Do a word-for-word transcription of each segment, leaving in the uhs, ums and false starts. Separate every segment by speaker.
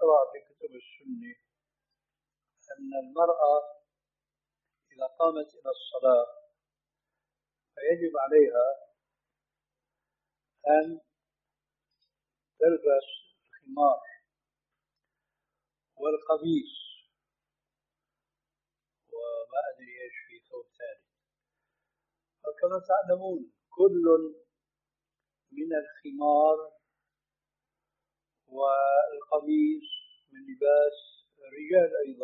Speaker 1: أقرأ في كتب السنة أن المرأة إذا قامت إلى الصلاة فيجب عليها أن تلبس الخمار والقميص وما أدري إيش في ثوب ثالث. وكما تعلمون كل من الخمار والقميص من لباس الرجال أيضا،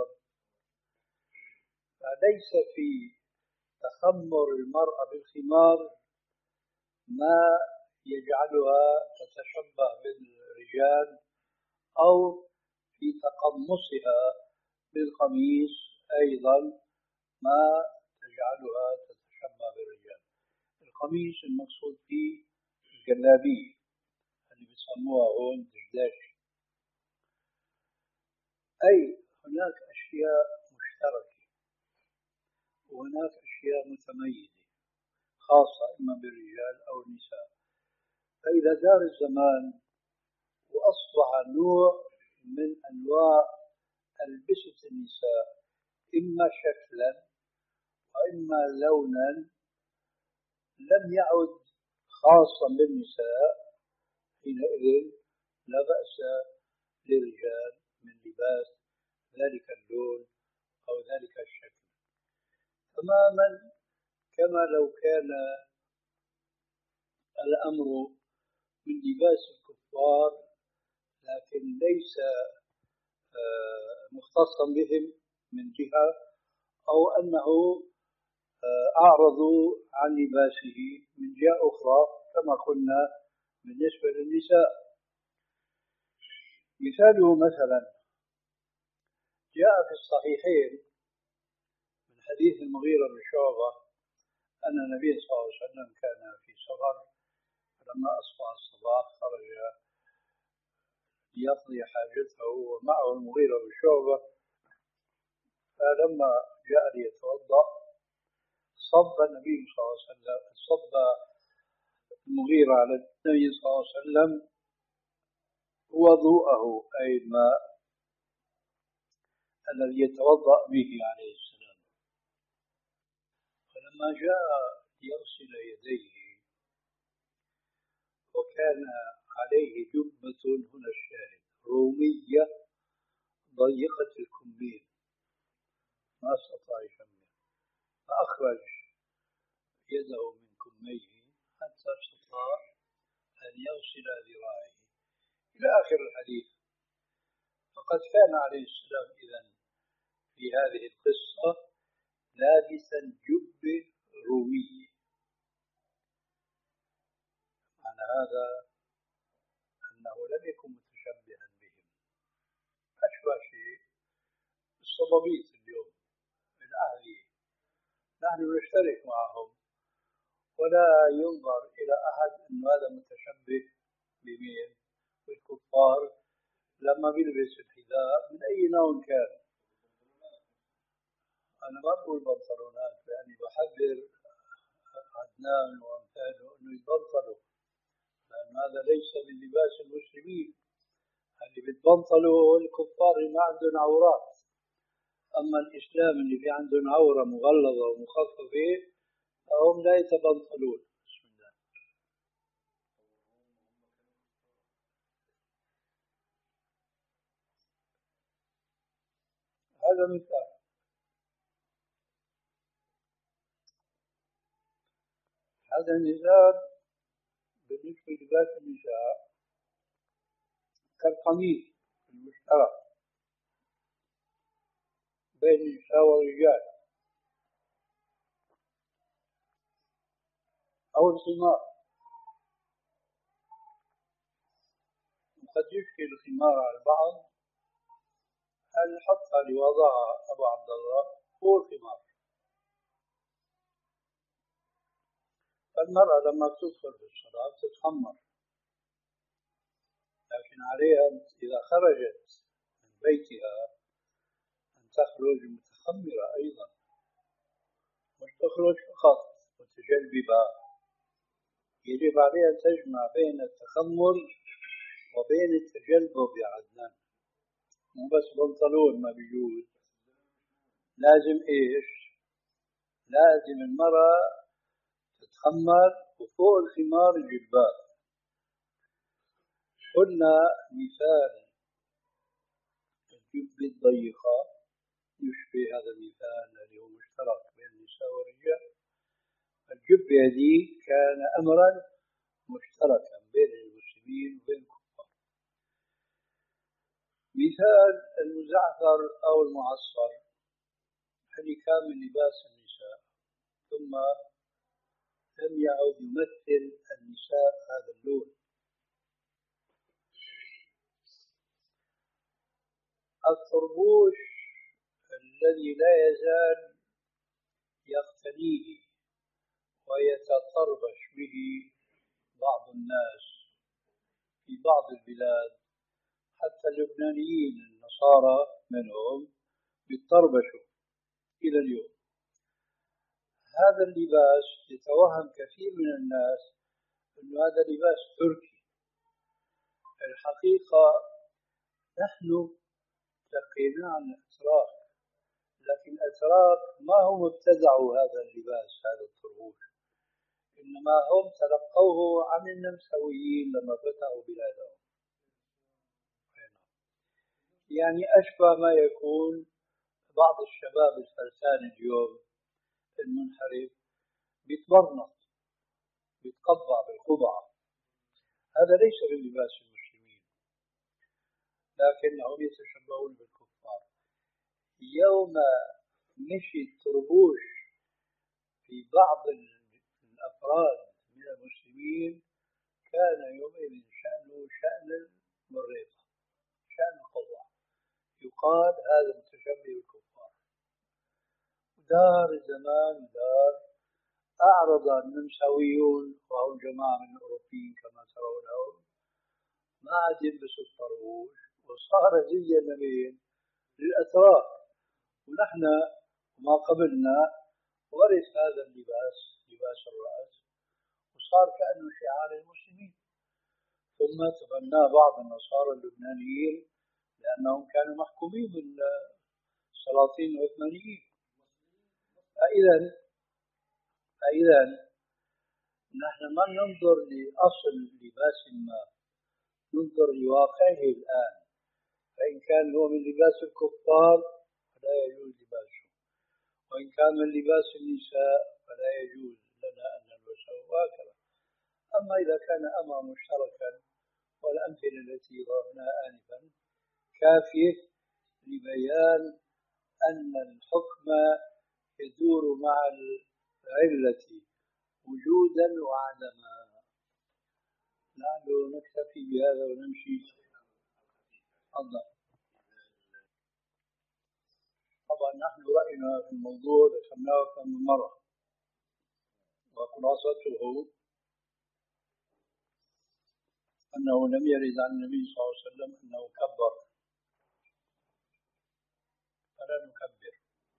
Speaker 1: فليس في تخمر المرأة بالخمار ما يجعلها تتشبه بالرجال، أو في تقمصها بالقميص أيضا ما تجعلها تتشبه بالرجال. القميص المقصود فيه الجلابية اللي بيسموها هون دشداش. أي هناك أشياء مشتركة وهناك أشياء متميزة خاصة إما بالرجال أو النساء. فإذا دار الزمان وأصبح نوع من أنواع ألبسة النساء إما شكلا وإما لونا لم يعد خاصا بالنساء، حينئذ لا بأس للرجال من لباس ذلك اللون أو ذلك الشكل، تماما كما لو كان الأمر من لباس الكفار لكن ليس مختصا بهم من جهة، أو أنه أعرضوا عن لباسه من جهة أخرى كما قلنا بالنسبة للنساء. مثاله مثلا جاء في الصحيحين من حديث المغيرة بن شعبة أن النبي صلى الله عليه وسلم كان في سفر، فلما أصبح الصباح خرج ليقضي حاجته ومعه المغيرة بن شعبة، فلما جاء ليتوضأ صب النبي صلى الله عليه وسلم صب المغيرة على النبي صلى الله عليه وسلم وضوءه أي الماء الذي يتوضأ به عليه السلام. فلما جاء ليغسل يديه وكان عليه جبة هنا الشاهد رومية ضيقة الكمين ما استطاع يشمل، فأخرج يده من كميه حتى استطاع أن يغسل ذراعيه إلى آخر الحديث. فقد كان عليه السلام إذن في هذه القصة لابسا جبة رومية. معنى هذا أنه لم يكن متشبها بهم، أشبه شيء الصبابيط اليوم من أهله، نحن نشترك معهم ولا ينظر إلى أحد أن هذا متشبه بمين بالكفار لما بيلبس الحذاء من أي نوع كان. أنا ما أقول بنطلونات لأني بحذر عدنان وأمثاله أنه يبنطلوا، لأن هذا ليس من لباس المسلمين. اللي بتبنطلوا الكفار اللي ما عندهم عورات، أما الإسلام اللي في عندهم عورة مغلظة ومخففة فهم لا يتبنطلون. بسم الله. هذا مثال. هذا النزال بالنسبة لباس النساء كالقميص المشترك بين النساء والرجال أو الخمار. قد يشكل الخمار على البعض، هل حطها لوضعها أبو عبد الله هو الخمار. فالمرأة لما تدخل في الصلاة تتخمر، لكن عليها إذا خرجت من بيتها أن تخرج متخمرة أيضا، مش تخرج فقط متجلببة. يجب عليها أن تجمع بين التخمر وبين التجلبب يا عدنان. مو بس بنطلون ما بيجوز، لازم إيش؟ لازم المرأة تتخمر وفوق الخمار الجباب. قلنا مثال الجبة الضيقة يشبه هذا المثال الذي هو مشترك بين النساء والرجال. الجبة هذه كان أمرا مشتركا بين المسلمين وبين الكفار. مثال المزعفر أو المعصر هذه كان من لباس النساء، ثم لم يعد يمثل النساء هذا اللون. الطربوش الذي لا يزال يقتنيه ويتطربش به بعض الناس في بعض البلاد، حتى اللبنانيين النصارى منهم يتطربشوا إلى اليوم. هذا اللباس يتوهم كثير من الناس أن هذا لباس تركي. الحقيقة نحن تقينا عن الأتراك، لكن الأتراك ما هم ابتدعوا هذا اللباس هذا الطربوش، إنما هم تلقوه عن النمساويين لما فتحوا بلادهم. يعني أشبه ما يكون بعض الشباب الفرسان اليوم المنحرف بيتبرنط بيتقبع بالقبعة. هذا ليس من لباس المسلمين، لكنهم يتشبهون بالكفار. يوم مشي الطربوش في بعض الأفراد من المسلمين كان يومئذ شأنه شأن المريضة، شأن القضاء، يقال هذا متشبه بالكفار. دار الزمان دار أعرض النمساويون وهم جماعة من الأوروبيين كما ترونهم ما عاد يلبسوا الطربوش وصار زيا لمين؟ للأتراك. ونحن ما قبلنا ورث هذا اللباس لباس الرأس وصار كأنه شعار المسلمين. ثم تبناه بعض النصارى اللبنانيين لأنهم كانوا محكومين بالسلاطين العثمانيين. فإذا فإذا نحن ما ننظر لأصل لباس ما، ننظر لواقعه الآن. فإن كان هو من لباس الكفار فلا يجوز لباسه، وإن كان من لباس النساء فلا يجوز لنا أن نلبسه، وهكذا. أما إذا كان أمرا مشتركا، والأمثلة التي ضربناها آنفا كافية لبيان أن الحكم يدور مع العلة وجودا وعدما. نحن نكتفي بهذا ونمشي. الله. طبعا نحن رأينا في الموضوع ذكرناه كم مرة، وخلاصته أنه لم يرد عن النبي صلى الله عليه وسلم أنه كبر، فلا نكبر.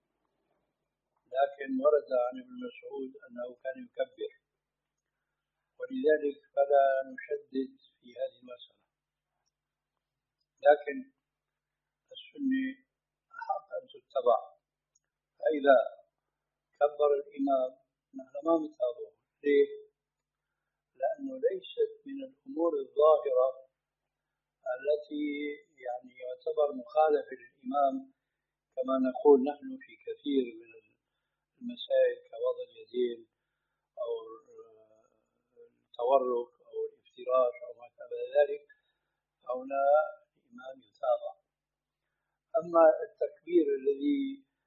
Speaker 1: لكن ورد عن ابن مسعود أنه كان يكبر، ولذلك فلا نشدد في هذه المسألة. لكن السنة أحق أن تتبع، فإذا كبر الإمام نحن ما نتابعه. ليه؟ لأنه ليست من الأمور الظاهرة التي يعني يعتبر مخالفة للإمام، كما نقول نحن في كثير من المسائل كوضع اليدين أو التورك أو الافتراش أو ما شابه ذلك، هنا الإمام يتابع. أما التكبير الذي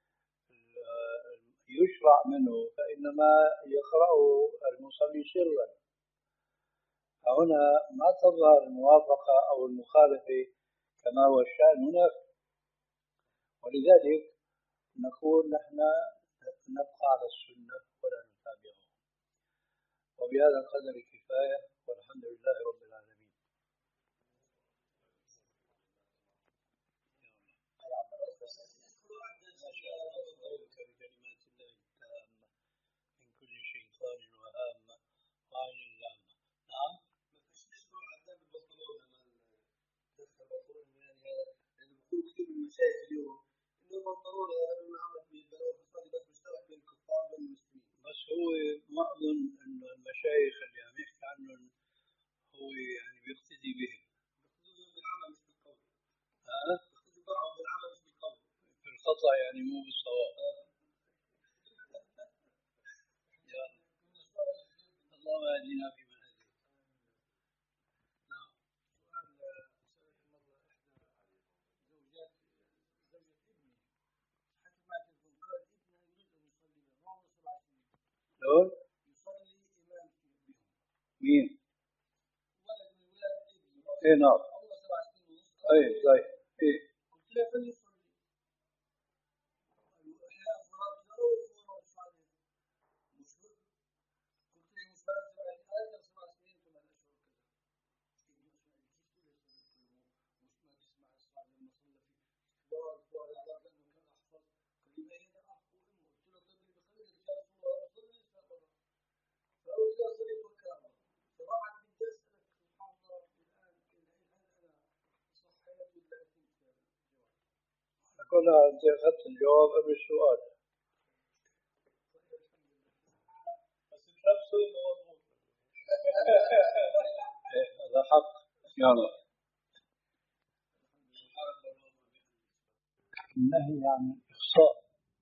Speaker 1: يشرع منه فإنما يقرأه المصلي سرا، فهنا ما تظهر الموافقة أو المخالفة كما هو الشأن هناك. ولذلك نقول نحن نبقى على السنة ولا نتابعه. وبهذا القدر كفاية، والحمد لله رب العالمين. بكلمات الله التامة من كل شيطان وهامة وعين اللامة. نعم. ما فيش نسمع عذاب البطلون لما دخل البطلون يعني هذا اللي بيقول كثير
Speaker 2: من المشايخ اليوم انه يبطلون انه عمل في البلد الفساد بس مشترك بين الكفار والمسلمين.
Speaker 1: بس هو ما اظن انه المشايخ اللي عم يحكي عنهم هو يعني بيقتدي بهم.
Speaker 2: بيقتدوا بالعمل مش بالقول.
Speaker 1: ها؟
Speaker 2: بيقتدوا بعضهم بالعمل مش بالقول.
Speaker 1: في الخطأ يعني مو بالصواب. اللهم اهدنا فيمن هديت. نعم.
Speaker 2: سؤال سألت مرة إحدى زوجات زوجة ابني حكت معي تلفون قال ابنها يريد أن يصلي بهم عمره سبع سنين.
Speaker 1: شلون؟
Speaker 2: يصلي إمام بهم.
Speaker 1: مين؟
Speaker 2: ولد من ولاد ابني.
Speaker 1: اي نعم.
Speaker 2: عمره سبع سنين ونص.
Speaker 1: اي طيب. اي.
Speaker 2: قلت له فليصلي. إحياء صلاة له وصلاة صالح. مش قلت له مش بس سبع سنين سبع سنين ثمان أشهر كذا. ابني أسمع كيف تقول يصلي مش ما تسمع الصلاة لما صلى في كبار كبار العرب لأنه كان أحفظ كلمة هنا أخ وأمه. قلت له طيب اللي بخليك يا رسول الله صلي لسه برا. فقال لي صلي توكل على الله. صراحة بدي أسألك سبحان الله الآن هل أنا صحيت ولا أتمت الجواب؟
Speaker 1: كلها انت اخذت الجواب قبل السؤال.
Speaker 2: بس نفسه مضبوط.
Speaker 1: هذا حق. يلا. النهي عن الإخصاء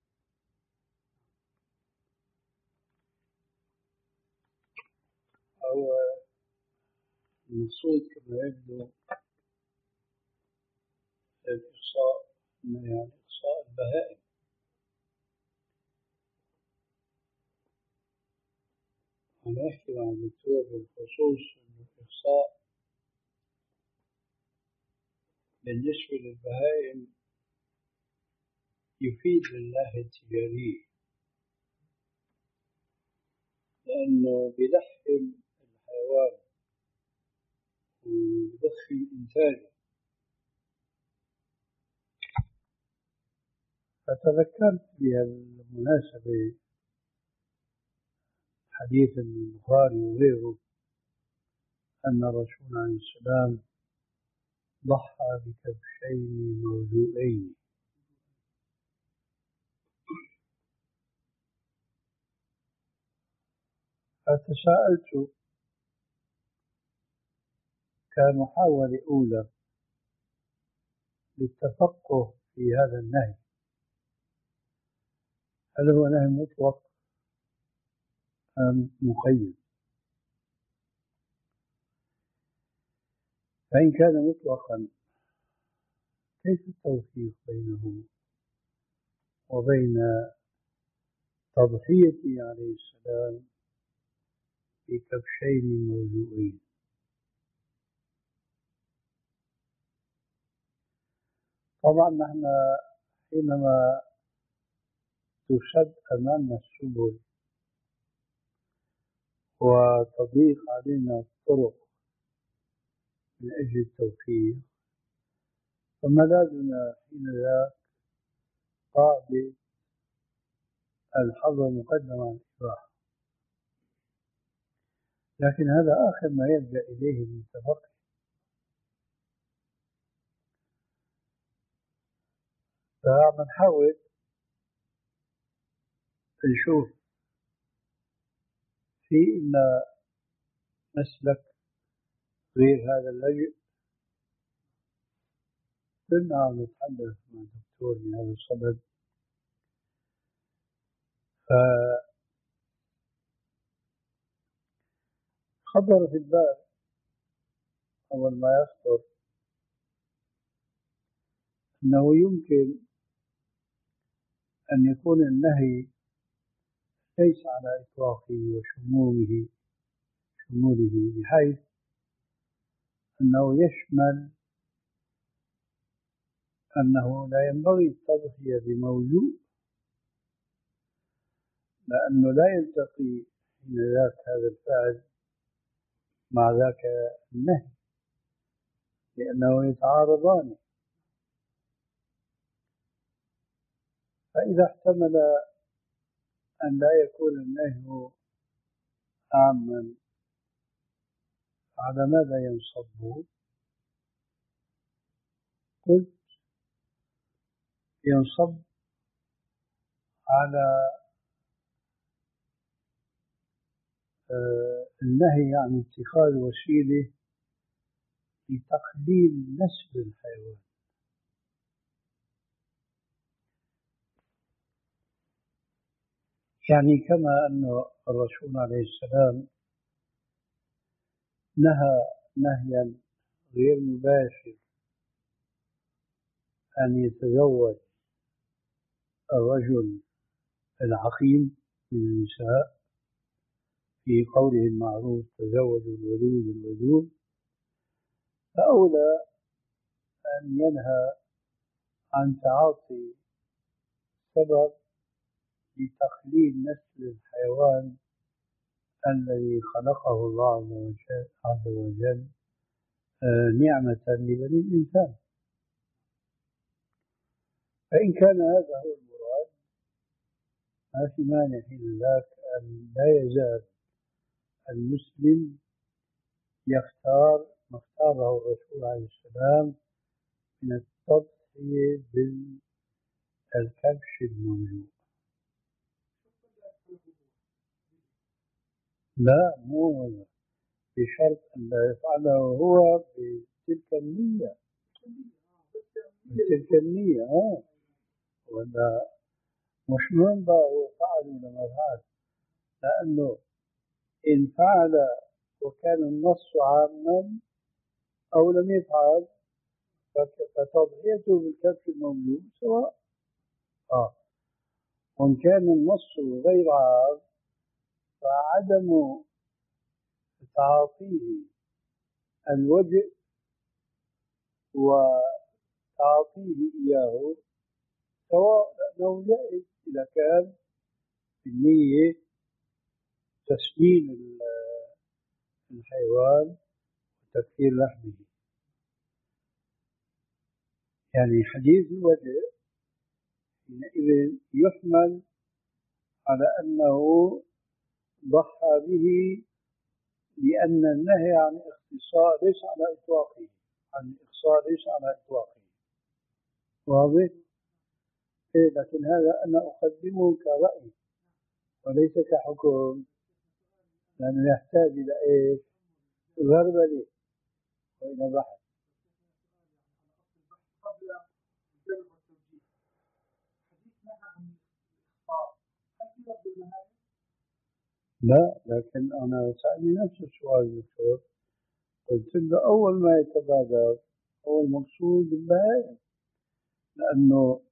Speaker 1: أو المقصود كما يبدو الإخصاء النهي عن إخصاء البهائم. أنا أحكي مع الدكتور بالخصوص أن الإخصاء بالنسبة للبهائم يفيد من الناحية التجارية، لأنه بيدخل الحيوان ويدخل إنتاجه. فتذكرت بهالمناسبة حديث البخاري وغيره أن الرسول عليه السلام ضحى بكبشين موجوئين. فتساءلت كمحاولة أولى للتفقه في هذا النهي، هل هو نهي مطلق أم مقيد؟ فإن كان مطلقا كيف التوفيق بينه وبين تضحيته عليه السلام بكبشين موجوئين؟ طبعا نحن حينما تسد أمامنا السبل وتضيق علينا الطرق من أجل التوفيق، فملاذنا حين ذاك قاعدة الحظر مقدم على الإباحة. لكن هذا آخر ما يلجأ إليه المتفقه. فعم نحاول نشوف في إن مسلك غير هذا اللجأ. كنا عم نتحدث مع دكتور من هذا الصدد، فخطر في البال أول ما يخطر أنه يمكن أن يكون النهي ليس على إطلاقه وشموله شموله بحيث أنه يشمل أنه لا ينبغي التضحية بموجود، لأنه لا يلتقي حين ذاك هذا الفعل مع ذاك النهي، لأنه يتعارضان. فإذا احتمل أن لا يكون النهي عاما على ماذا ينصب؟ قلت ينصب على النهي عن اتخاذ وسيلة لتقليل نسل الحيوان. يعني كما أن الرسول عليه السلام نهى نهيا غير مباشر أن يتزوج الرجل العقيم من النساء في قوله المعروف تزوجوا الولود الودود، فأولى أن ينهى عن تعاطي سبب لتقليل نسل الحيوان الذي خلقه الله عز وجل, عز وجل نعمة لبني الإنسان. فإن كان هذا هو المراد ما في مانع حين ذاك أن لا يزال المسلم يختار ما اختاره الرسول عليه السلام من التضحية بالكبش المملوء. لا، مو بشرط أن لا يفعله هو بتلك النية، بتلك النية آه ولا مش مهم بقى هو فعل ولا ما فعل، لأنه إن فعل وكان النص عاما أو لم يفعل فتضحيته بالكبش المملوء سواء. آه وإن كان النص غير عام فعدم تعاطيه الوجه وتعاطيه إياه سواء، لأنه جائز إذا كان بالنية تسمين الحيوان وتكثير لحمه. يعني حديث الوجه حينئذ يحمل على أنه ضحى به لأن النهي عن اختصار ليس على إطلاقه، عن الإخصار ليس على إطلاقه. واضح؟ إيه لكن هذا أنا أقدمه كرأي وليس كحكم، لأنه يحتاج إلى إيش؟ غربلة وإلى بحث. لا، لكن أنا سألني نفس السؤال دكتور، قلت له أول ما يتبادر هو المقصود بالبهائم، لأنه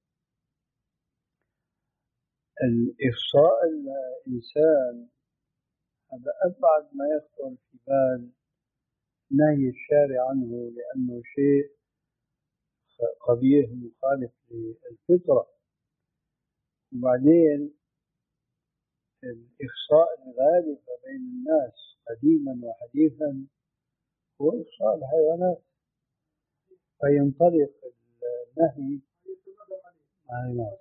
Speaker 1: الإخصاء الإنسان هذا أبعد ما يخطر في بال نهي الشارع عنه، لأنه شيء قبيح مخالف للفطرة. وبعدين الإخصاء الغالب بين الناس قديما وحديثا هو إخصاء الحيوانات، فينطلق النهي عن الناس.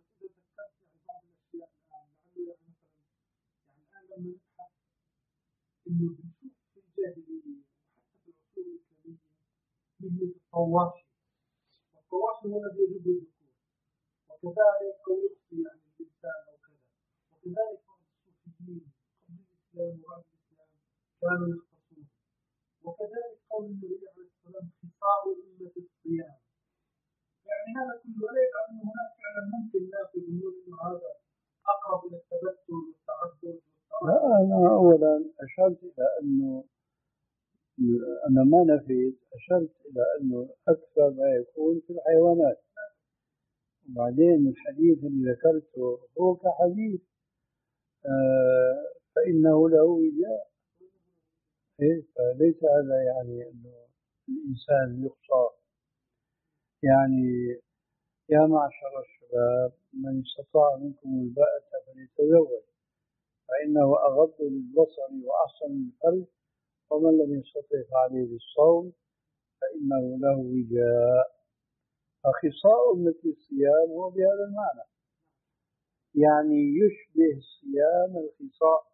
Speaker 2: إنه بنشوف في الجاهلية وحتى في العصور الإسلامية مثل الطواشي، والطواشي هو الذي يجب الذكور، وكذلك أو يخفي عن الإنسان أو كذا، وكذلك بعض الصوفيين قبل الإسلام وبعد الإسلام كانوا يختصون، وكذلك قول النبي عليه الصلاة والسلام خصاء أمة الصيام. يعني هذا كله لا يجعل أنه هناك فعلا ممكن ناس يقولون إنه هذا أقرب إلى التبتل والتعدد.
Speaker 1: لا، أنا أولا أشرت إلى أنه أنا ما نفيت، أشرت إلى أنه أكثر ما يكون في الحيوانات. وبعدين الحديث اللي ذكرته هو كحديث آه فإنه له وجاء، إيه فليس هذا يعني أنه الإنسان يقصى. يعني يا معشر الشباب من استطاع منكم الباءة فليتزوج فإنه أغض للبصر وأحسن للفرج، ومن لم يستطع فعليه بالصوم فإنه له وجاء. فخصاء مثل الصيام هو بهذا المعنى، يعني يشبه الصيام الخصاء.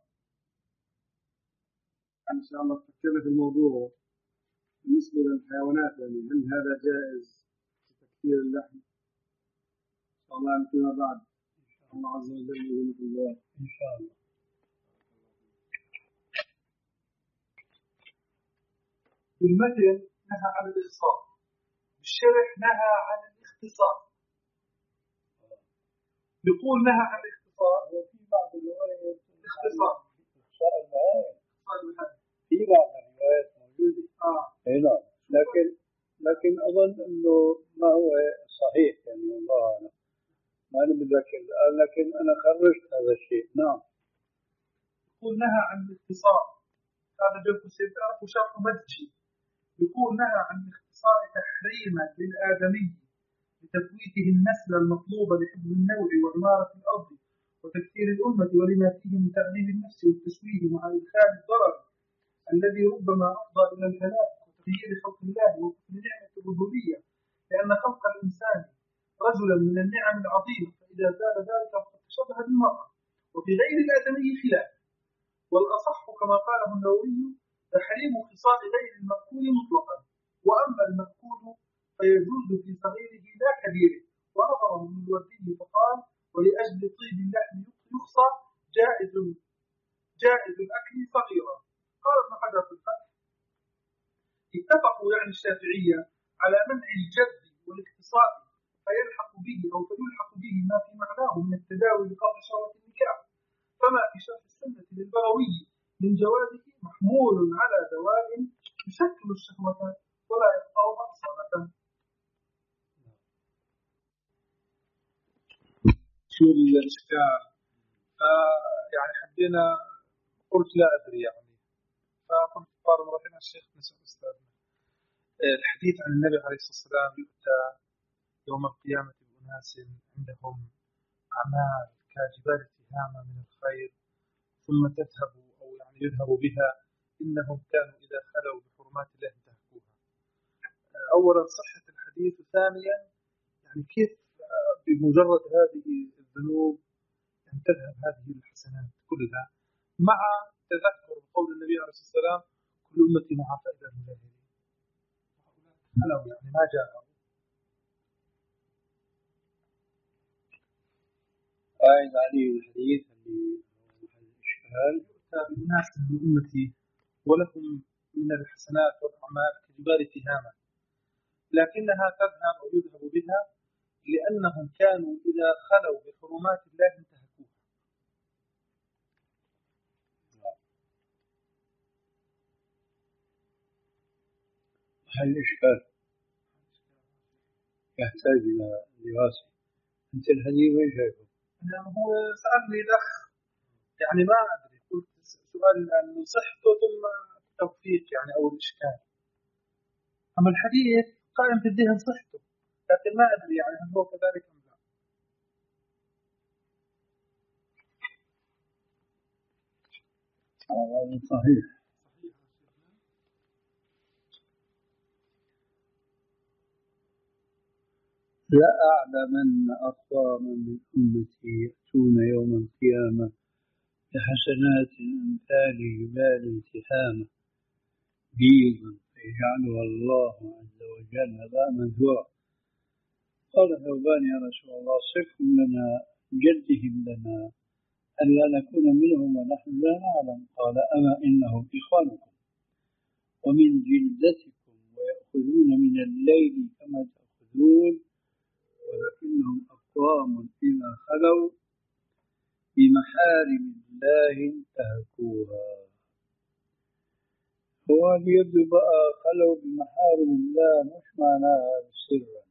Speaker 2: إن شاء الله تفكرنا في الموضوع بالنسبة للحيوانات، يعني هل هذا جائز في تكثير اللحم؟
Speaker 3: الله فيما بعد. الله عز وجل يقول الله
Speaker 1: إن شاء الله.
Speaker 3: بالمتن نهى عن الإخصاص، بالشرح نهى عن الاختصار. بيقول نهى عن الاختصار
Speaker 1: وفي بعض الروايات
Speaker 3: اختصار
Speaker 1: إخصاء المعاني،
Speaker 3: المتن.
Speaker 1: في بعض الروايات موجودة.
Speaker 3: آه
Speaker 1: أي نعم، لكن لكن أظن أنه ما هو صحيح يعني، والله أعلم، ما أنا متذكر الآن، لكن أنا خرجت هذا الشيء. نعم.
Speaker 3: يقول نهى عن الاختصار، هذا جنب سيدات وشرح مدجي. يقول نهى عن الاختصار تحريما للآدمي لتفويته النسل المطلوب لحفظ النوع وعمارة الأرض وتكثير الأمة، ولما فيه من تأديب النفس والتسويه مع إدخال الضرر الذي ربما أفضى إلى الهلاك وتغيير خلق الله وكفر نعمة الربوبية، لأن خلق الإنسان رجلا من النعم العظيمة، فإذا زال ذلك فقد تشبه بالمرأة، وفي غير الآدمي خلاف. والأصح كما قاله النووي تحريم خصال غير المأكول مطلقا، وأما المأكول فيجوز في صغيره لا كبيره. ونظره ابن الوردي فقال ولأجل طيب اللحم يخصى جائز جائز الأكل صغيرا. قال ابن حجر في الفتح اتفقوا يعني الشافعية على منع الجد والاختصاء فيلحق به أو فيلحق به ما في معناه من التداوي لقطع شهوة النكاح، فما في شرح السنة للبغوي من جوازه محمول على دواء يشكل الشهوة ولا يقطعها أصالة. شو الإشكال؟ يعني حبينا قلت لا أدري يعني، فقلت قال رحمه الشيخ نسأل أستاذنا الحديث عن النبي عليه الصلاة والسلام يؤتى يوم القيامة بأناس عندهم أعمال كجبال تهامة من الخير ثم تذهب أو يعني يذهب بها، إنهم كانوا إذا خلوا بحرمات الله انتهكوها. أولا صحة الحديث، ثانيا يعني كيف بمجرد هذه الذنوب يعني تذهب هذه الحسنات كلها، مع تذكر قول النبي عليه الصلاة والسلام كل أمتي معافى إلى المجاهدين. خلوا يعني ما جاءوا.
Speaker 1: قائد عليه الحديث اللي الإشكال
Speaker 3: يؤتى بأناس من أمتي ولهم من الحسنات والأعمال كجبال تهامة، لكنها تذهب أو يذهب بها لأنهم كانوا إذا خلوا بحرمات الله انتهكوها.
Speaker 1: محل الإشكال يحتاج إلى دراسة. أنت الحديث وين شايفه؟
Speaker 3: يعني هو سألني الأخ يعني ما أدري، قلت سؤال أنه صحته ثم التوفيق يعني أو الإشكال، أما الحديث قائم في الذهن صحته، لكن ما أدري يعني هل هو كذلك أم لا.
Speaker 1: هذا صحيح. لا أعلمن أقواما من أمتي يأتون يوم القيامة بحسنات أمثال جبال تهامة بيضا فيجعلها الله عز وجل هباء منثورا. قال ثوبان يا رسول الله صفهم لنا جدهم لنا ألا نكون منهم ونحن لا نعلم. قال أما إنهم إخوانكم ومن جلدتكم ويأخذون من الليل كما تأخذون، ولكنهم أقوام إذا خلوا بمحارم الله انتهكوها. هو يبدو بقى خلوا بمحارم الله مش معناها سرا،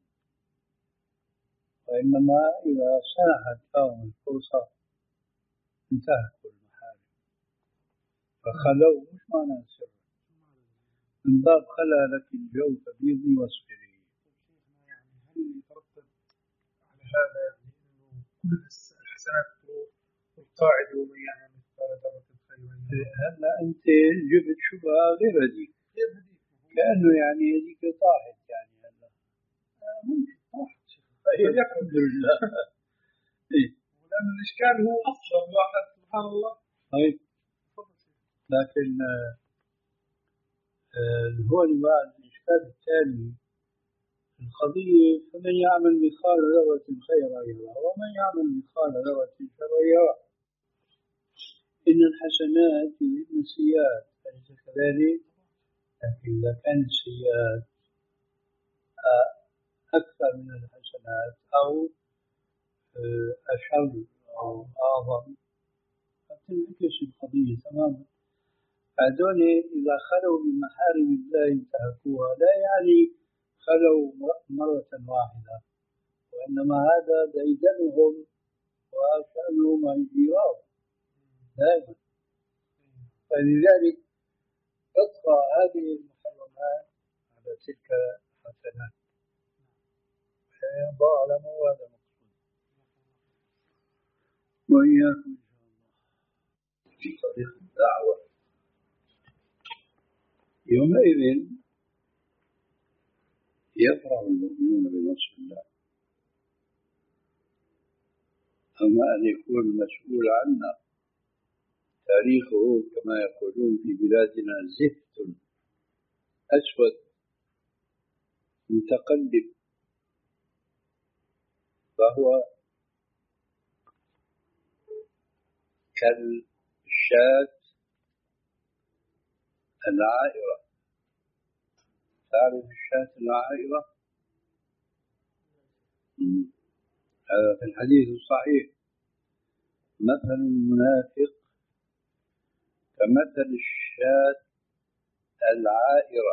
Speaker 1: وإنما إذا ساحت لهم الفرصة انتهكوا المحارم، فخلوا مش معناها سرا، من باب خلا لك الجوف بيضي واصبري.
Speaker 3: يعني هل يترتب على هذا يعني إنه كل الحسنات تروح والقاعدة ومن يعمل مثقال ذرة خيرا يره؟
Speaker 1: هلا أنت جبت شبهة غير هذيك،
Speaker 3: غير هذيك
Speaker 1: كأنه يعني هذيك طاحت يعني هلا
Speaker 3: ممكن طاحت
Speaker 1: الحمد لله. إيه
Speaker 3: لأن الإشكال هو أفضل واحد سبحان الله.
Speaker 1: طيب لكن آه هو بعد الإشكال الثاني القضية فمن يعمل مثقال ذرة خيرا يره ومن يعمل مثقال ذرة شرا يره. إن الحسنات يذهبن السيئات، أليس كذلك؟ لكن إذا كانت السيئات أكثر من الحسنات أو أشر أو أعظم فتنعكس القضية تماما. هذول إذا خلوا بمحارم الله انتهكوها لا يعني خلوا مرة واحدة، وإنما هذا ديدنهم وكأنهم انجرام دائما. فلذلك تطغى هذه المحرمات على تلك الحسنات. الله أعلم وهذا مقصود. وإياكم إن شاء الله في طريق الدعوة. يومئذ يفرح المؤمنون بنصر الله، أما أن يكون المسؤول عنا تاريخه كما يقولون في بلادنا زفت أسود متقلب، فهو كالشاة العائرة. تعرف الشاة العائرة؟ هذا في الحديث الصحيح: مثل المنافق كمثل الشاة العائرة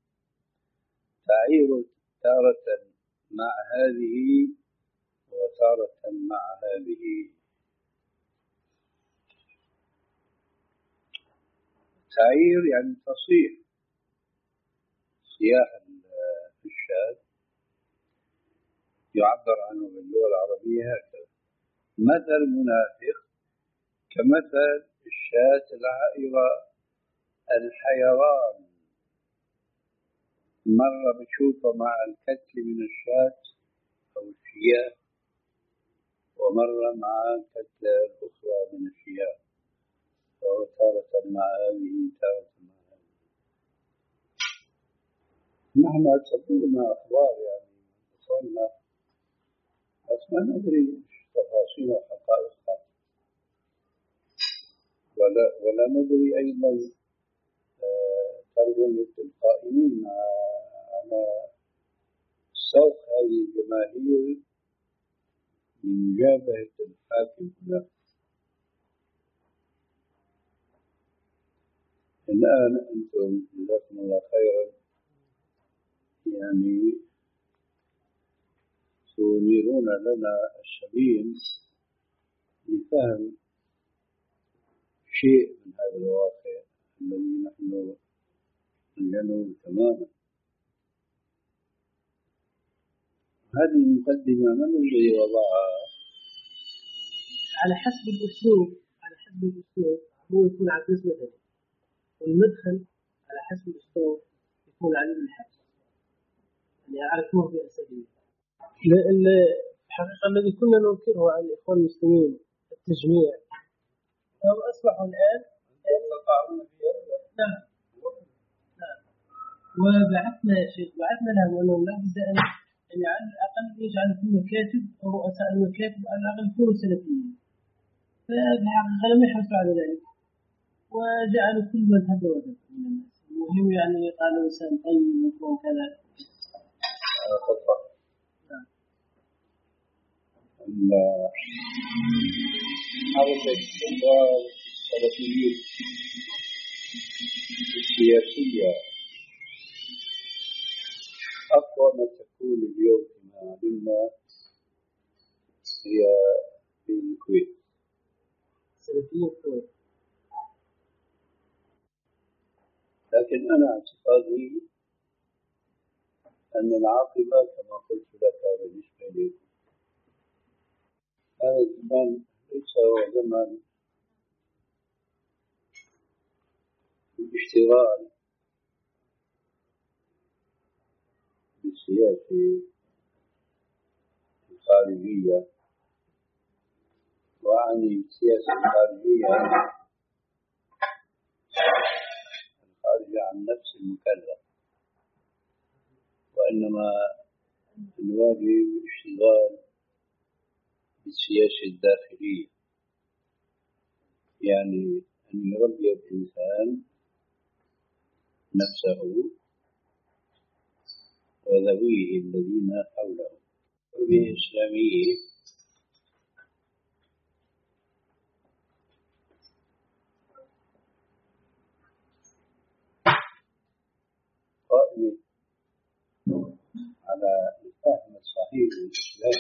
Speaker 1: تعير تارة مع هذه وتارة مع هذه. تعير يعني تصيح، صياح الشاة يعبر عنه باللغة العربية هكذا: مثل المنافق كمثل الشاة العائرة الحيران، مرة بتشوفه مع الكتل من الشاة أو الشياه، ومرة مع الكتلة الأخرى من الشياه، فهو تارة مع هذه تارة مع هذه. نحن تبدونا أخبار يعني وصلنا، بس ما ندري تفاصيل وحقائقها، ولا ولا ندري أيضا ترجمة القائمين على سوق هذه الجماهير لمجابهة الحاكم له. الآن أنتم جزاكم الله خيرا يعني تنيرون لنا السبيل لفهم شيء من هذا الواقع الذي نحن نجنه تماما. هذه المقدمة من الذي وضعها؟
Speaker 4: على حسب الأسلوب، على حسب الأسلوب هو يكون عبد المدني، والمدخل على حسب الأسلوب يكون علي بن الحبس، يعني يعرفوه بأساليب. الحقيقة الذي كنا ننكره على الإخوان المسلمين التجميع، هم أصبحوا الآن نعم نعم وبعثنا يا شيخ بعثنا لهم أنهم لا بد أن يعني على الأقل يجعل كل مكاتب أو رؤساء المكاتب على الأقل يكونوا سلفيين، فالحقيقة لم يحرصوا على ذلك وجعلوا كل مذهب وذهب من الناس. المهم يعني قالوا إنسان طيب ويكون كذا.
Speaker 1: حرب الاستقرار السلفيين السياسية أقوى ما تكون اليوم كما علمنا هي في الكويت.
Speaker 4: السلفيين الكويت.
Speaker 1: لكن أنا اعتقادي أن العاقبة كما قلت لك بالنسبة لي هذا الزمان ليس هو زمن الاشتغال بالسياسة الخارجية، وأعني بالسياسة الخارجية الخارجة عن نفس المكلف، وإنما الواجب الاشتغال بالسياسة الداخلية، يعني أن يربي الإنسان نفسه وذويه الذين حوله. التربية الإسلامية قائمة على الفهم الصحيح للإسلام،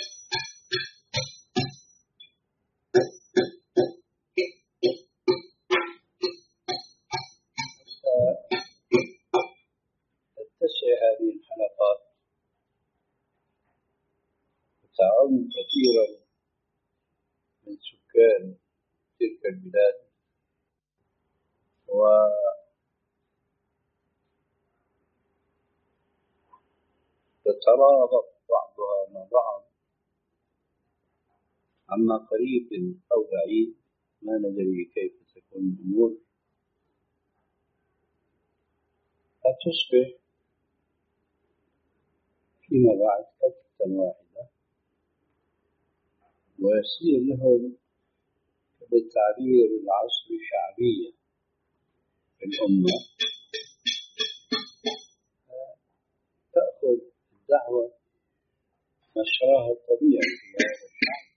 Speaker 1: تتسع هذه الحلقات وتعم كثيرا من سكان تلك البلاد، وتترابط بعضها مع بعض عما قريب أو بعيد، ما ندري كيف تكون الأمور، فتصبح فيما بعد كتلة واحدة، ويصير لهم بالتعبير العصري شعبية في الأمة، تأخذ الدعوة مشراها الطبيعي في هذا الشعب،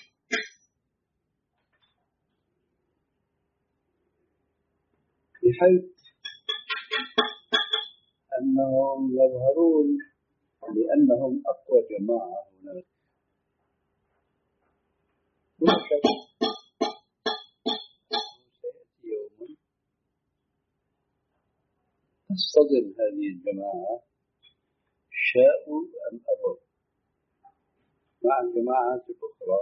Speaker 1: بحيث أنهم يظهرون لأنهم أقوى جماعة هناك. سيأتي يوم تصطدم هذه الجماعة شاءوا أم أبوا مع الجماعات الأخرى،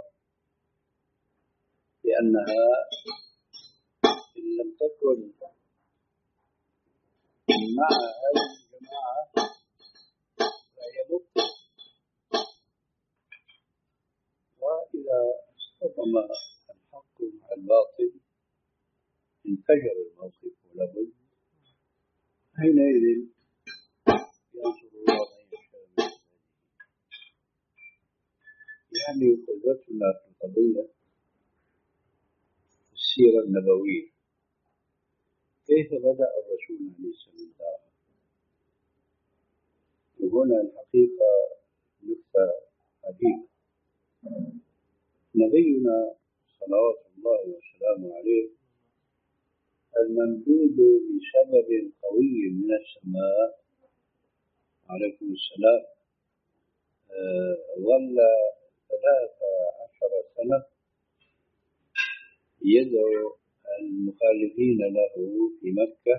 Speaker 1: لأنها إن لم تكن مع هذه الجماعة فهي مبطلة، وإذا اصطدم الحق مع الباطل انفجر الموقف، ولابد حينئذ ينصر الله من يشاء من عباده. يعني قدوتنا في القضية السيرة النبوية، كيف بدأ الرسول عليه السلام دعوة. وهنا الحقيقة نكتة عجيبة، نبينا صلوات الله وسلامه عليه الممدود بسبب قوي من السماء عليكم السلام ظل ثلاثة عشر سنة يدعو المخالفين له في مكة،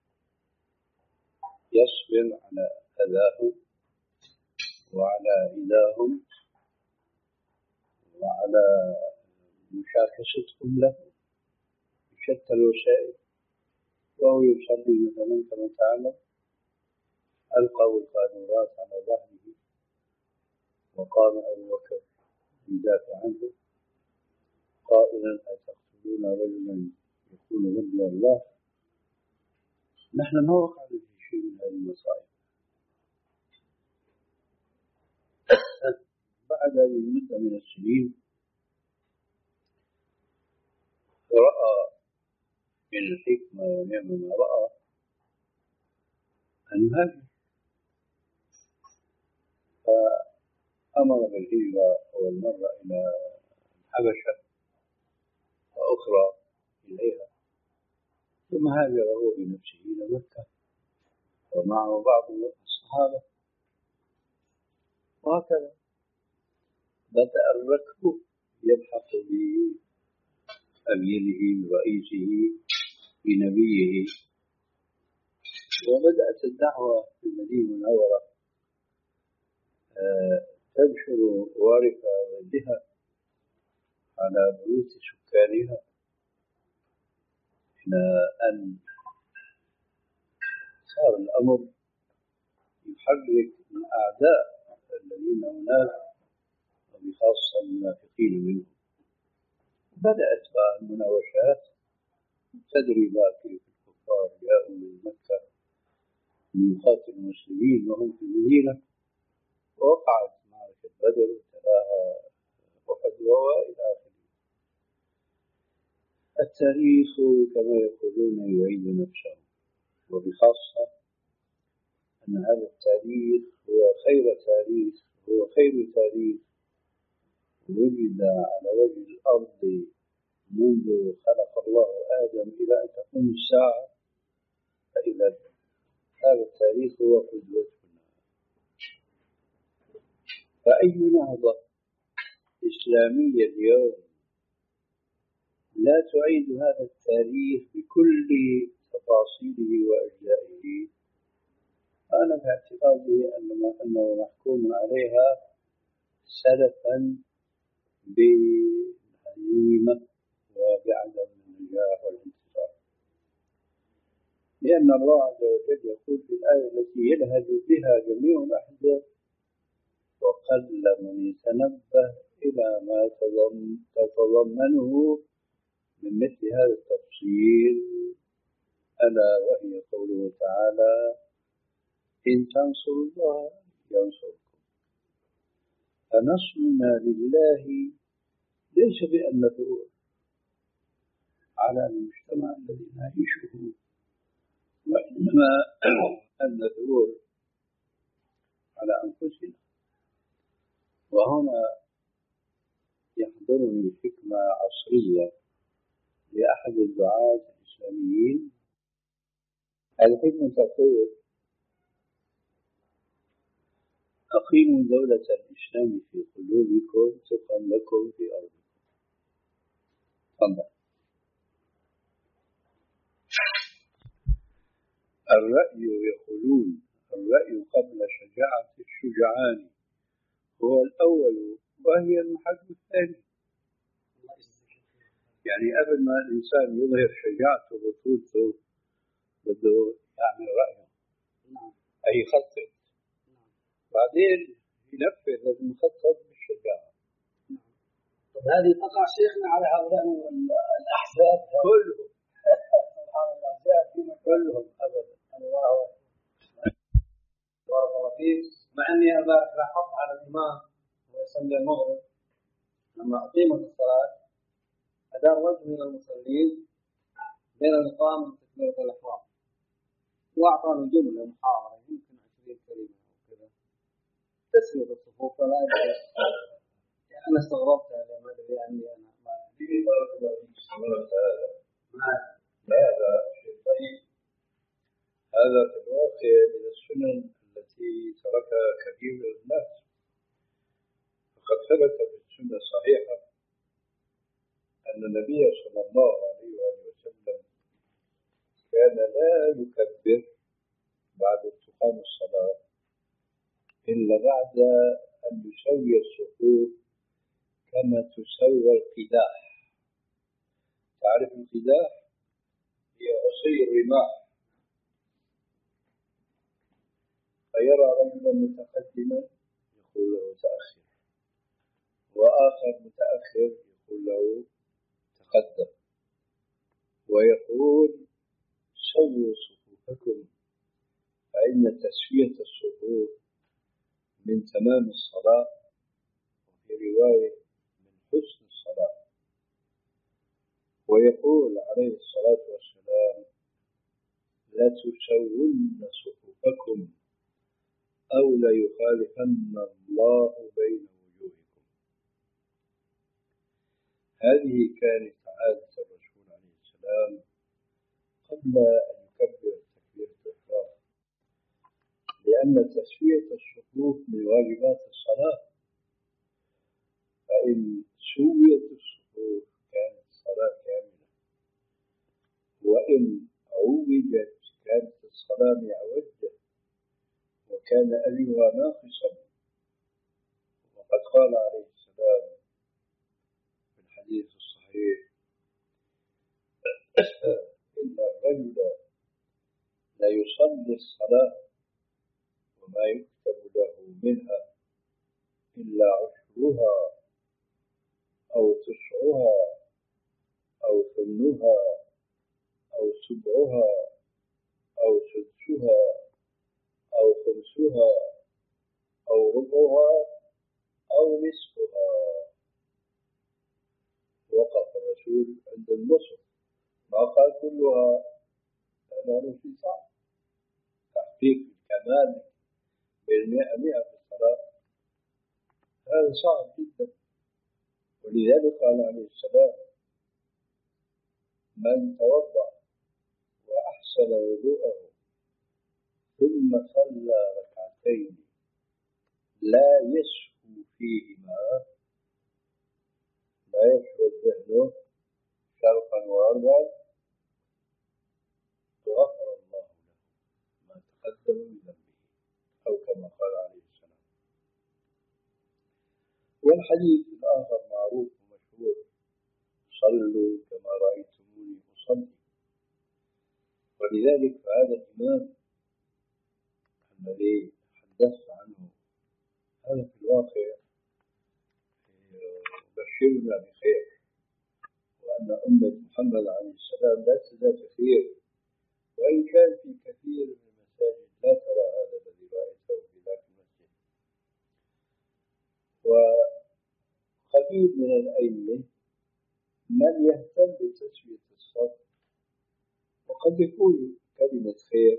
Speaker 1: يصبر على أذاهم وعلى إيذائهم وعلى مشاكستهم له بشتى الوسائل. وهو يصلي مثلا كما تعلم ألقوا القانورات على ظهره، وقام أبو بكر يدافع عنه قائلا أتقتلون رجلا يقول ربي الله. نحن ما وقعنا في شيء من هذه المصائب. بعد هذه المدة من السنين رأى من الحكمة ونعم ما رأى أن يهاجر، فأمر بالهجرة أول مرة إلى الحبشة وأخرى إليها، ثم هاجر هو بنفسه إلى مكة ومعه بعض الصحابة، وهكذا بدأ الركب يلحق بأميره برئيسه بنبيه، وبدأت الدعوة في المدينة المنورة تنشر وارث ردها على بيوت سكانها، إلى أن صار الأمر يحرك الأعداء الذين هناك وبخاصة المنافقين منهم. بدأت بقى المناوشات، تدري بقى كيف الكفار جاءوا من مكة ليقاتلوا المسلمين وهم في المدينة، وقعت معركة بدر وتلاها أحد وإلى آخره. التاريخ كما يقولون يعيد نفسه، وبخاصة أن هذا التاريخ هو خير تاريخ هو خير تاريخ وجد على وجه الأرض منذ خلق الله آدم إلى أن تقوم الساعة، فإذا هذا التاريخ هو قدوتنا. فأي نهضة إسلامية اليوم لا تعيد هذا التاريخ بكل تفاصيله وأجزائه، أنا باعتقادي أنه محكوم عليها سلفا بالهزيمة وبعدم النجاح والانتصار، لأن الله عز وجل يقول في الآية التي يلهج بها جميع الأحزاب: وقل من يتنبه إلى ما تتضمنه من مثل هذا التفصيل، ألا وهي قوله تعالى: إن تنصروا الله ينصركم. فنصرنا لله ليس بأن ندور على المجتمع الذي نعيشه، وإنما أن ندور على أنفسنا. وهنا يحضرني حكمة عصرية لأحد الدعاة الإسلاميين. الحكمة تقول: أقيموا دولة الإسلام في قلوبكم تقم لكم في أرضكم. تفضل. الرأي يقولون: الرأي قبل شجاعة الشجعان هو الأول وهي المحك الثاني. يعني قبل ما الإنسان يظهر شجاعته وبطولته بده يعمل رأيه، أي يخطط، بعدين ينفذ المخطط بالشجاعة.
Speaker 2: طب هذه تقع شيخنا على هؤلاء الأحزاب
Speaker 1: كلهم
Speaker 2: سبحان الله جاء
Speaker 1: كلهم أبدا.
Speaker 2: الله بارك الله فيك. مع أني لاحظت على الإمام ويصلي المغرب لما أقيمت الصلاة أدار رجل من المصلين بين الإقامة وتكبيرة الإحرام، وأعطانا جملة محاضرة يمكن عشرين كلمة أو كذا تسوية الصفوف. فلا يعني أنا استغربت هذا، ما أدري يعني أنا ما
Speaker 1: في بارك الله فيك استمرت هذا هذا شيء طيب. هذا في الواقع من السنن التي تركها كثير من الناس، فقد ثبت في السنة الصحيحة أن النبي صلى الله عليه وآله وسلم كان لا يكبر بعد تقام الصلاة إلا بعد أن يسوي الصفوف كما تسوى القداح. تعرف القداح؟ هي عصي الرماح، فيرى رجلا متقدما يقول له متأخر، وآخر متأخر يقول له تقدم، ويقول: سووا صفوفكم فإن تسوية الصفوف من تمام الصلاة، وفي رواية من حسن الصلاة. ويقول عليه الصلاة والسلام: لا تسوون صفوفكم أو لا يخالفن الله بين وجوهكم. هذه كانت عادة الرسول عليه السلام قبل أن يكبر تكبيرة الإحرام، لأن تسوية الصفوف من واجبات الصلاة، فإن سويت الصفوف كانت الصلاة كاملة، وإن عوجت كانت الصلاة معوجة وكان أجرها ناقصا. وقد قال عليه السلام في الحديث الصحيح: إن الرجل لا يصلي الصلاة وما يكتب له منها إلا عشرها أو تسعها أو ثمنها أو سبعها أو سدسها أو خمسها أو ربعها أو نصفها. وقف الرسول عند النصف، ما قال كلها، لأنه في صعب تحقيق الكمال بالمئة مئة في الصلاة، هذا صعب جدا. ولذلك قال عليه السلام: من توضأ وأحسن وضوءه ثم صلى ركعتين لا يسهو فيهما، لا يشعر ذهنه شرقا وغربا، غفر الله له ما تقدم من ذنبه، أو كما قال عليه السلام. والحديث الآخر معروف ومشهور: صلوا كما رأيتموني أصلي. ولذلك فهذا الإمام الذي حدثت عنه هذا في الواقع يبشرنا بخير، وأن أمة محمد عليه السلام لا تزال خير، وإن كان في كثير من المساجد لا ترى هذا الذي رأيته في ذاك المسجد. وقليل من الأئمة من يهتم بتسوية الصف، وقد يكون كلمة خير،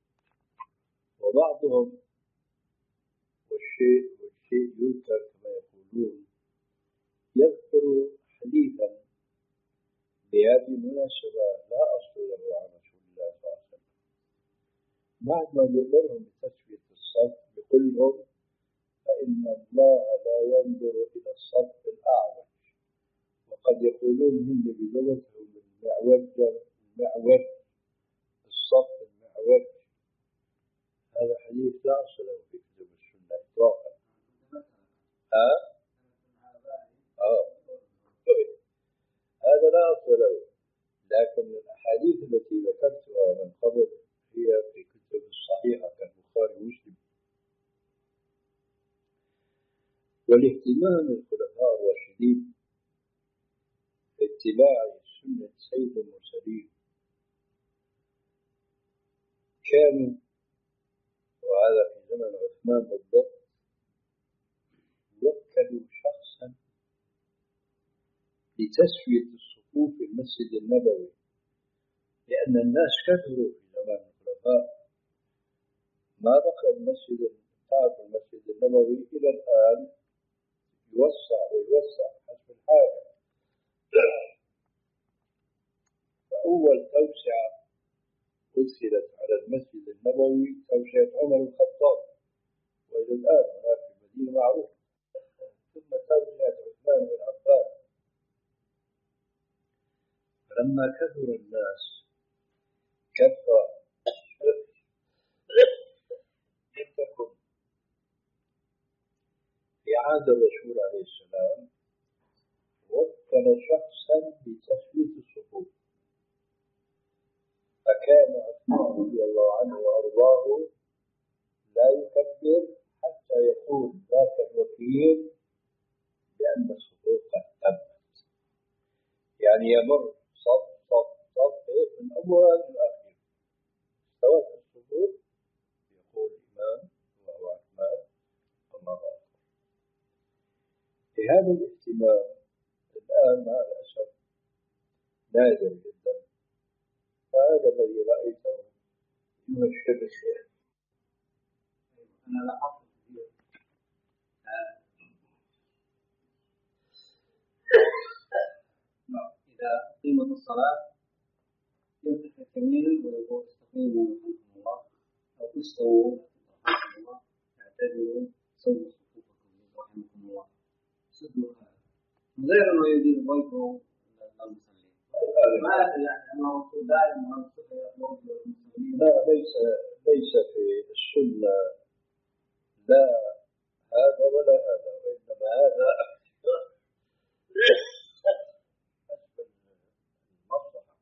Speaker 1: وبعضهم والشيء والشيء يذكر كما يقولون يذكر حديثا بهذه المناسبة لا أصل له عن رسول الله صلى الله عليه وسلم، بعد ما يأمرهم بتسوية الصف يقول لهم: فإن الله لا ينظر إلى الصف الأعوج، وقد يقولون هم بلغتهم المعوج المعوج الصف المعوج. هذا حديث لا أصل له في كتب السنة إطلاقا. ها؟ آه. هذا لا أصل له، لكن الأحاديث التي ذكرتها من قبل هي في كتب الصحيحة كالبخاري ومسلم. والاهتمام الخلفاء الراشدين باتباع سنة سيد المرسلين كانوا، وهذا في زمن عثمان بالضبط، وكلوا شخصا لتسوية الصفوف في المسجد النبوي، لأن الناس كثروا في زمان الخلفاء، ما بقى المسجد تعرف المسجد النبوي إلى الآن يوسع ويوسع حسب الحاجة. فأول توسعة أدخلت على المسجد النبوي توسعة عمر الخطاب، وإلى الآن هناك في المدينة معروف، ثم توسعة عثمان بن عفان. فلما كثر الناس كثر لم تكن في عهد الرسول عليه السلام وكل شخصا بتسوية الصفوف، فكان عثمان رضي الله عنه وأرضاه لا يكبر حتى يقول ذاك الوكيل بأن الصفوف قد تمت، يعني يمر صف صف صف من أول لآخر استوت الصفوف، يقول الإمام وهو عثمان: الله أكبر. بهذا الاهتمام الآن مع الأسف نادر جدا، فهذا الذي رأيته يمشي بالخير.
Speaker 2: أنا لاحظت كثير إذا قيمت الصلاة يلتفت يمين ويقول: استقيموا رحمكم الله، أو استووا رحمكم الله، اعتدلوا، سووا صفوفكم رحمكم الله، سدوا هذا، من غير أنه يدير بيته للمصلين. ما أدري يعني أنه دائما
Speaker 1: لا، ليس ليس في السنة لا هذا ولا هذا، وإنما هذا حسب المصلحة.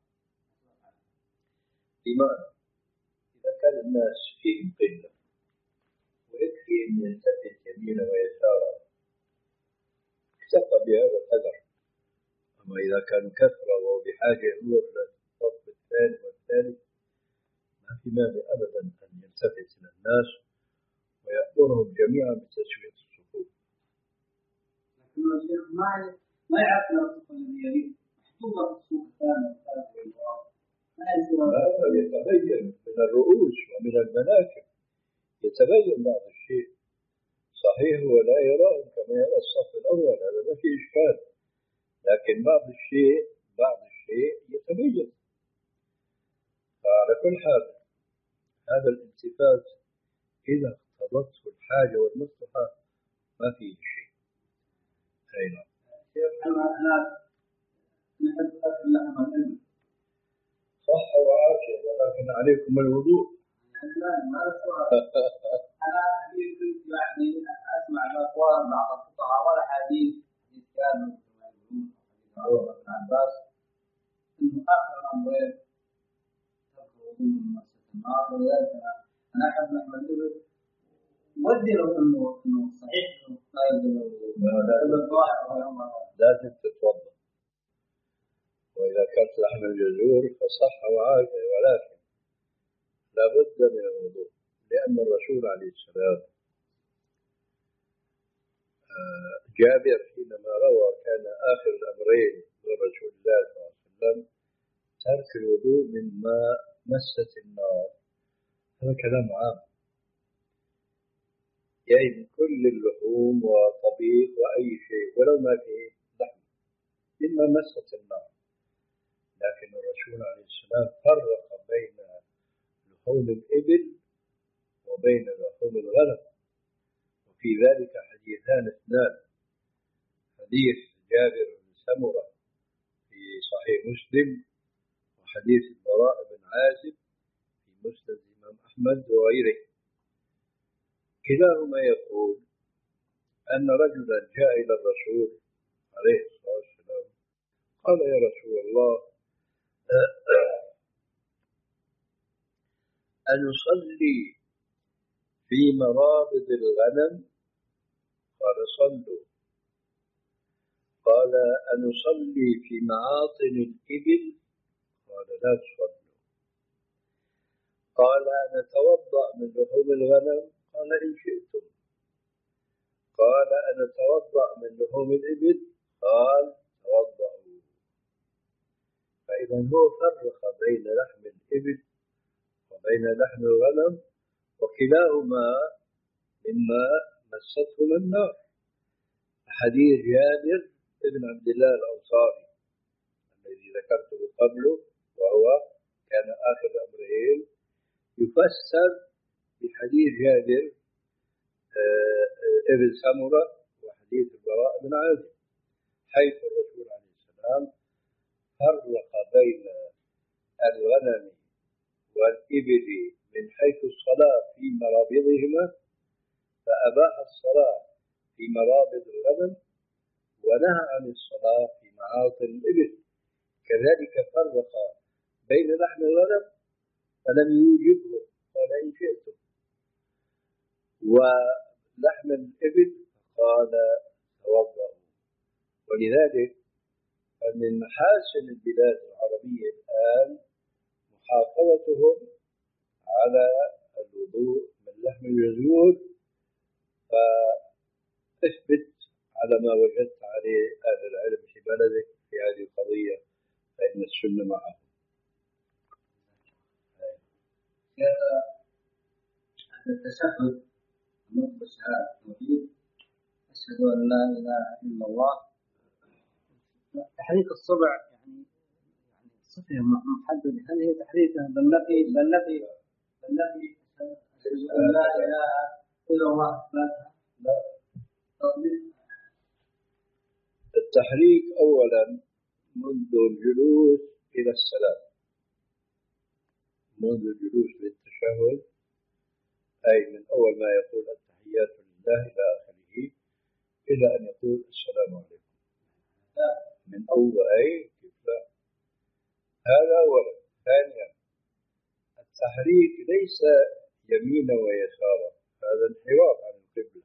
Speaker 1: لماذا؟ إذا كان الناس فيهم قلة ويكفي أن يلتفت يمينا ويسارا اكتفى بهذا القدر، أما إذا كان كثرة وبحاجة ينظر إلى الصف الثاني والثالث ما في مانع أبدا أن يلتفت إلى الناس ويأمرهم جميعا بتسوية الصفوف.
Speaker 2: لكن الشيخ ما ما يعرف الصف الذي يليه محطوطة في الصف الثاني والثالث والرابع.
Speaker 1: هذا يتبين من الرؤوس ومن المناكب، يتبين بعض الشيء. صحيح هو لا يراه كما يرى الصف الأول، هذا ما في إشكال، لكن بعض الشيء بعض الشيء يتبين. فعلى كل حال هذا الالتفات إذا اقتضته الحاجة والمصلحة ما فيه شيء. أي نعم.
Speaker 2: أنا أنا نحب أكل لحم الإبل.
Speaker 1: صح وعافية، ولكن عليكم الوضوء.
Speaker 2: يعني لا ما أسمع. أنا كنت يعني أسمع الأقوال بعض الفقهاء ولا حديث كانوا يقولون ابن عباس إنه آخر الأمرين ترك الوضوء من مسجد النار. ولذلك أنا أحب لحم الإبل ودي لو إنه إنه صحيح إنه لا يجوز
Speaker 1: لازم تتوضأ، وإذا كانت لحم الجزور فصح وعافية، ولكن لا بد من الوضوء، لأن الرسول عليه السلام جابر حينما روى كان آخر الأمرين من رسول الله صلى الله عليه وسلم ترك الوضوء مما مست النار. هذا كلام عام، يعني من كل اللحوم وطبيخ وأي شيء ولو ما فيه لحم مما مست النار. لكن الرسول عليه السلام فرق بين لحوم الإبل وبين لحوم الغنم، وفي ذلك حديثان اثنان: حديث جابر بن سمرة في صحيح مسلم، وحديث البراء بن عازب في مسند الإمام أحمد وغيره. كلاهما يقول أن رجلا جاء إلى الرسول عليه الصلاة والسلام قال: يا رسول الله، أنصلي في مرابض الغنم؟ قال: صلوا. قال: أنصلي في معاطن الإبل؟ قال: لا تصلوا. قال: أنتوضأ من لحوم الغنم؟ قال: إن شئتم. قال: أنتوضأ من لحوم الإبل؟ قال: توضأوا. فإذا هو فرق بين لحم الإبل وبين لحم الغنم، وكلاهما مما مستهم النار. حديث جابر بن عبد الله الأنصاري الذي ذكرته قبله، وهو كان آخر أمرين، يفسر بحديث جابر ابن سمرة وحديث البراء بن عازب، حيث الرسول عليه السلام فرق بين الغنم والإبل من حيث الصلاة في مرابضهما، فأباح الصلاة في مرابض الغنم ونهى عن الصلاة في معاطن الإبل. كذلك فرق بين لحم الغنم فلم يوجبه، قال: إن شئتم، ولحم الإبل قال: توضأوا. ولذلك من محاسن البلاد العربية الآن محافظتهم على الوضوء من لحم الجزور، فاثبت على ما وجدت عليه أهل العلم في بلدك في هذه القضية، فإن السنة معهم.
Speaker 2: هذا التشهد نطق شهادة التوحيد، أشهد أن لا إله إلا الله. تحريك الصبع يعني يعني صفة محددة، هل هي تحريكه بالنفي بالنفي بالنفي أشهد أن لا إله إلا الله؟
Speaker 1: لا. التحريك أولا منذ الجلوس إلى السلام، منذ الجلوس للتشهد، أي من أول ما يقول التحيات لله إلى آخره إلى أن يقول السلام عليكم. لا، من أول أي لا. هذا أولا. ثانيا التحريك ليس يمينا ويسارا، هذا انحراف عن القبلة.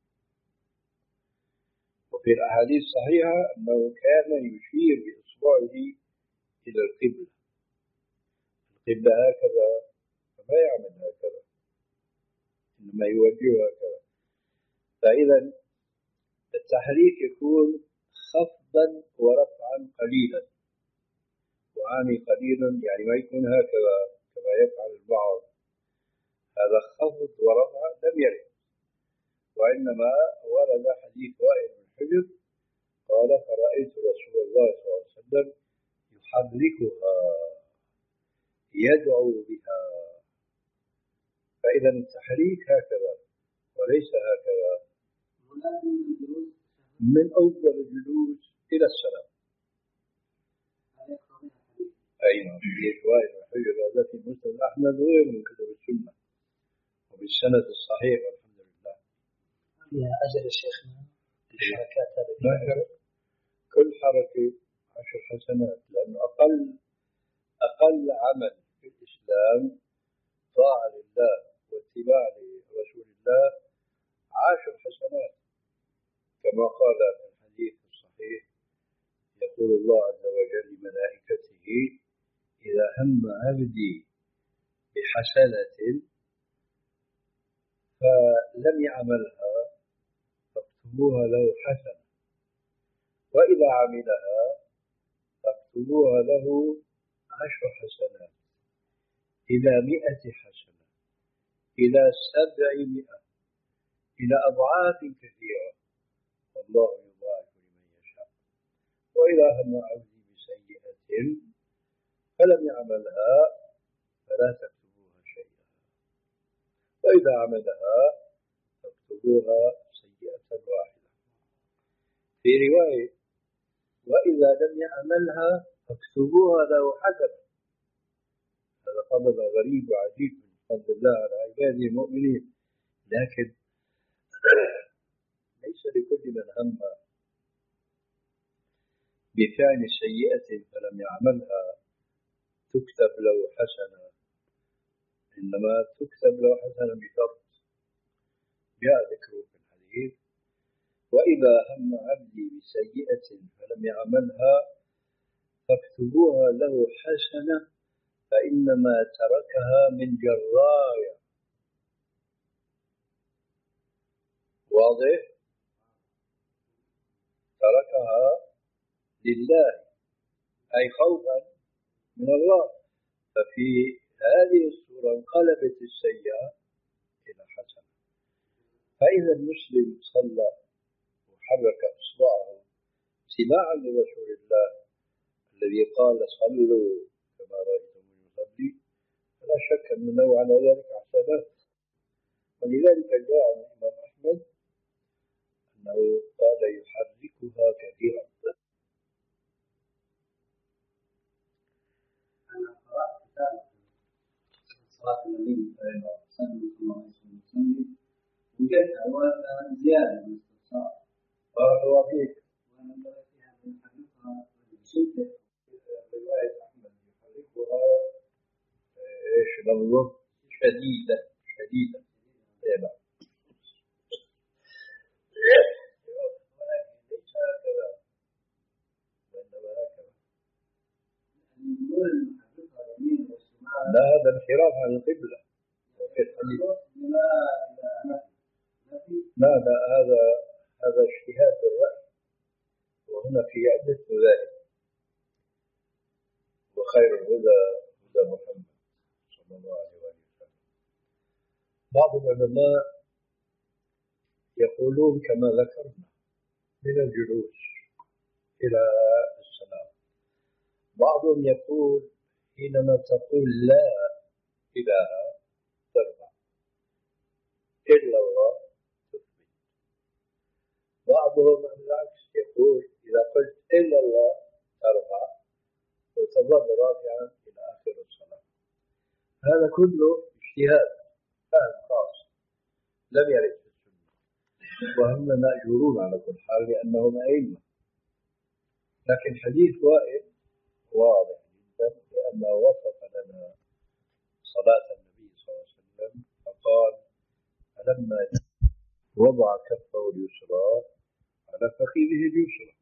Speaker 1: وفي الأحاديث الصحيحة أنه كان يشير بإصبعه إلى القبلة، القبلة هكذا فما يعمل هكذا، إنما يوجهها هكذا. فإذا التحريك يكون خفضا ورفعا قليلا، وعامي قليلا يعني ما يكون هكذا كما يفعل البعض، هذا خفض ورفع لم يرد، وإنما ورد حديث وائل بن حجر قال فرأيت رسول الله صلى الله عليه وسلم يحركها يدعو بها. فإذا التحريك هكذا وليس هكذا من أول الجلوس إلى السلام. أي نعم، في رواية الحجر هذا في مسند أحمد وغيره من كتب السنة وبالسند الصحيح والحمد لله.
Speaker 2: فيها أجل شيخنا الحركات هذه
Speaker 1: كل حركة عشر حسنات، لأنه أقل أقل عمل في الإسلام طاعة لله واتباع لرسول الله عشر حسنات، كما قال في الحديث الصحيح يقول الله عز وجل لملائكته إذا هم عبدي بحسنة فلم يعملها فاكتبوها له حسنة، وإذا عملها فاكتبوها له عشر حسنات إلى مئة حسنة إلى سبعمائة إلى أضعاف كثيرة، والله يضاعف لمن يشاء. وإذا هم عبدي بسيئة فلم يعملها فلا تكتبوها شيئا، وإذا عملها فاكتبوها سيئة واحدة. في رواية وإذا لم يعملها فاكتبوها له حسنة. هذا فضل غريب وعجيب من فضل الله على عباده المؤمنين، لكن ليس لكل من هم بفعل سيئة فلم يعملها تكتب له حسنة، إنما تكتب له حسنة بشرط جاء ذكره في الحديث وإذا هم عبدي بسيئة فلم يعملها فاكتبوها له حسنة فإنما تركها من جراية. واضح؟ تركها لله أي خوفا من الله، ففي هذه الصورة انقلبت السيئة إلى حسنة. فإذا المسلم صلى وحرك إصبعه اتباعا لرسول الله الذي قال صلوا كما رأيتم يصلي، فلا شك أنه على ذلك حسنات. ولذلك جاء عن الإمام أحمد أنه قال يحركها كثيرا.
Speaker 2: أنا قرأت كتاب صلاة النبي صلى الله عليه وسلم وجدت أولا زيادة من الاستفسار
Speaker 1: قالوا فيك
Speaker 2: وأنا فيها من يحركها بشدة.
Speaker 1: رواية أحمد يحركها إيش لفظه شديدة شديدة لا ولكن ليس هكذا وإنما هكذا. لا هذا انحراف عن القبلة وفي الحديث لا لا هذا هذا اجتهاد بالرأي، وهنا في عدة مذاهب، وخير الهدى هدى محمد صلى الله عليه وسلم. بعض العلماء يقولون كما ذكرنا من الجلوس إلى السلام، بعضهم يقول حينما تقول لا إله ترفع إلا الله تثبت. بعضهم بالعكس يقول إذا قلت إلا الله ترفع وتظل رافعا إلى آخر الصلاة. هذا كله اجتهاد فهم خاص لم يرد في السنة، وهم مأجورون على كل حال لأنهم أئمة. لكن حديث وائل واضح جدا لأنه وصف لنا صلاة النبي صلى الله عليه وسلم فقال فلما وضع كفه اليسرى على فخذه اليسرى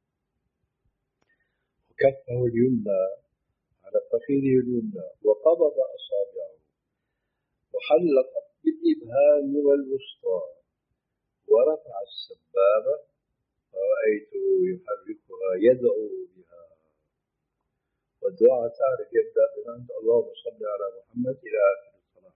Speaker 1: وكفه اليمنى على فخذه اليمنى وقبض أصابعه وحلق بالإبهام والوسطى، ورفع السبابة فرأيته يحركها يدعو بها. والدعاء تعرف يبدأ بأن اللهم صل على محمد إلى آخر الصلاة.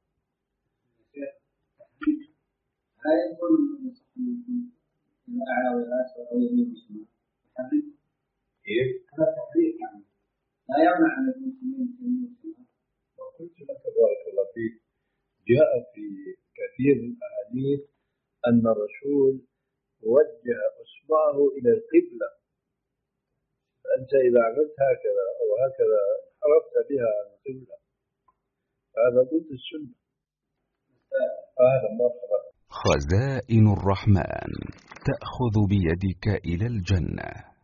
Speaker 2: لا يقول إن أعلى والأسفل أو يمين وشمال تحريك.
Speaker 1: كيف؟
Speaker 2: هذا تحريك يعني لا يمنع أن يكون يمين وشمال.
Speaker 1: وقلت لك بارك الله فيك، جاء في كثير من الأحاديث أن الرسول وجه إصبعه إلى القبلة، فأنت إذا عملت هكذا أو هكذا انحرفت بها عن القبلة، هذا ضد السنة. هذا مرحبا.
Speaker 5: خزائن الرحمن تأخذ بيدك إلى الجنة.